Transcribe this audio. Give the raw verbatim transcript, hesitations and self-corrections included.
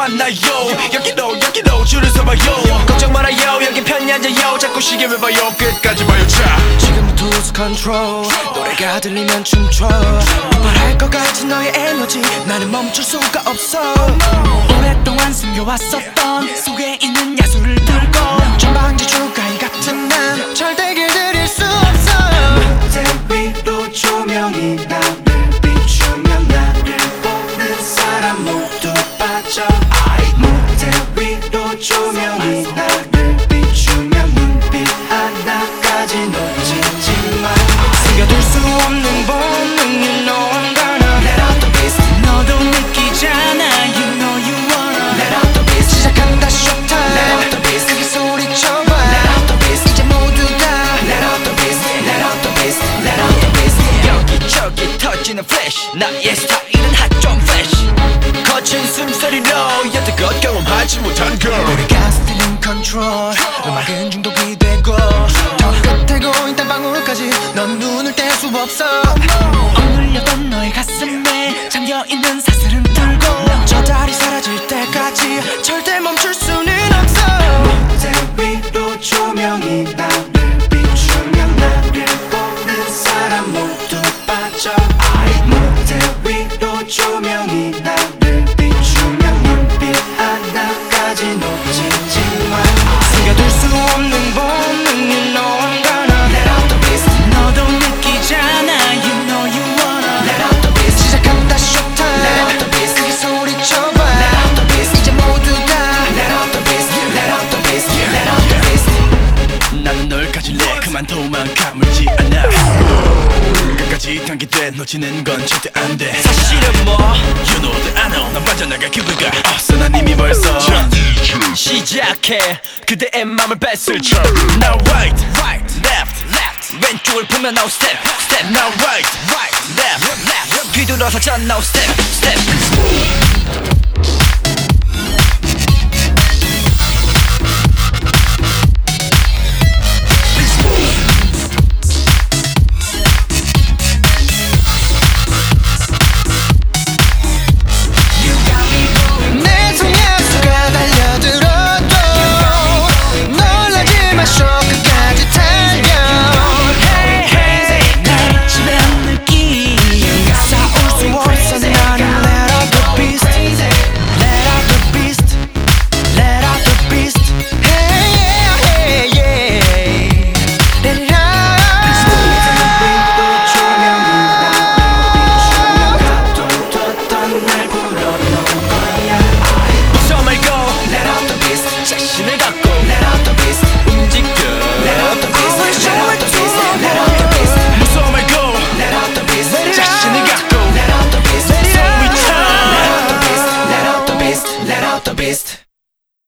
왔나요? 여기로 여기로 줄을 서봐요. 걱정 말아요 여기 편히 앉아요. 자꾸 시계를 봐요 끝까지 봐요. 자 지금부터 lose control. 노래가 들리면 춤춰. 폭발할 것 같은 너의 에너지 나는 멈출 수가 없어. 오랫동안 숨겨왔었던 속에 있는 야수를 들고 전방지 주가이 같은 난 절대 길들일 수 없어. 무대 위로 조명이 나를 비추면 나를 보는 사람 모두 빠져. 무대 위로 조명이 나를 비추면 눈빛 하나까지 놓치지 마. 숨겨둘 수 없는 본능 You know I'm gonna Let out the beast. 너도 느끼잖아 You know you wanna Let out the beast. 시작한다 showtime Let out the beast. 크게 소리쳐봐 Let out the beast. 이제 모두 다 Let out the beast. Let out the beast. Let out the beast. 여기저기 터지는 플래시 나의 스타일은 핫좀 플래시 거친 숨소리로 여태껏 경험하지 못한 girl 우리가 stealing control 음악은 중독이 되고 더 끝에 고인 땀방울까지 넌 눈을 뗄 수 없어. 억눌렸던 너의 가슴에 잠겨있는 사슬은 들고 저 달이 사라질 때까지 절대 멈출 수는 없어. 무대 위로 조명이 나를 비추면 나를 보는 사람 모두 빠져. 무대 위로 조명이 나를 비추면 눈빛 하나까지 놓치지 마. 숨겨둘 수 없는 본능 You know I'm gonna Let out the beast. 너도 느끼잖아 You know you wanna Let out the beast. 시작한다 Let showtime out the beast. 크게 소리쳐봐 Let out the beast. 이제 모두 다 Let out the beast. Let out the beast. Let out the beast. 나는 널 가질래 그만 도망가물지 않아. 끝까지 단계돼 놓치는 건 절대 안돼. 사실은 뭐 You know that I know 난 빠져나갈 기회가 없어. 난 이미 벌써 시작해 그대의 맘을 뺏을 쳐. Now right Right, left, left 왼쪽을 보면 now step, step Now right right, left, left 뒤돌아서 전 now step, step 내 속야수가 달려들어도 놀라지 마쇼 끝까지 달려. Hey hey 날 지배한 느낌 싸울 수 없어 나는 let out the beast Let out the beast Let out the beast Hey yeah hey yeah Let it out. 웃어 말고 Let out the beast. 자신을 갖고 Let out the beast. 움직여 Let out the beast. I will show it